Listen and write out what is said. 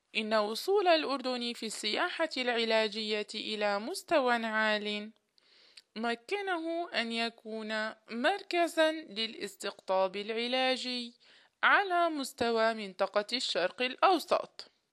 إن وصول الأردن في السياحة العلاجية إلى مستوى عال مكنه أن يكون مركزًا للاستقطاب العلاجي على مستوى منطقة الشرق الأوسط.